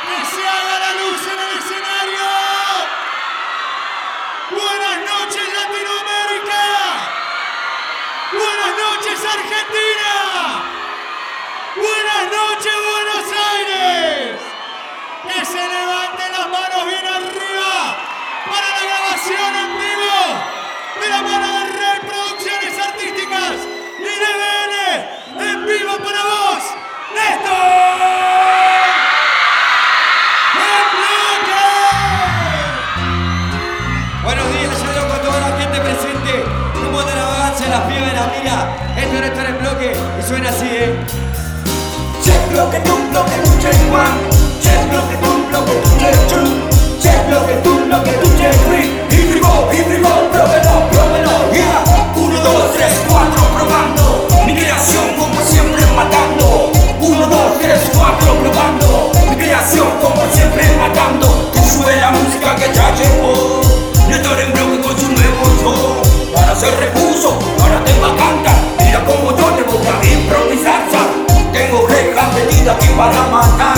¡Que se haga la luz en el escenario! ¡Buenas noches, Latinoamérica! ¡Buenas noches, Argentina! ¡Buenas noches, Buenos Aires! ¡Que se levanten las manos bien arriba para la grabación en vivo de la mano de Red Producciones Artísticas y de BN en vivo para vos, Néstor! Buenos días, yo loco a toda la gente presente. ¿Cómo anda la vagancia, las pibas de la mira? Esto no está en bloque y suena así, Check bloque, tu bloque, tu check one. Check bloque, tu bloque, tu check two. Check bloque, tu bloque, tu check three. Y frigo, pruébelo, yeah. 1, 2, 3, 4, probando. Mi creación como siempre matando. 1, 2, 3, 4, probando. Mi creación como siempre matando. Tú sube la música que ya llegó. Néstor en bloque con su nuevo show. Ahora se repuso, ahora te va a cantar. Mira como yo te voy a improvisar, ¿sabes? Tengo rejas pedidas aquí para matar.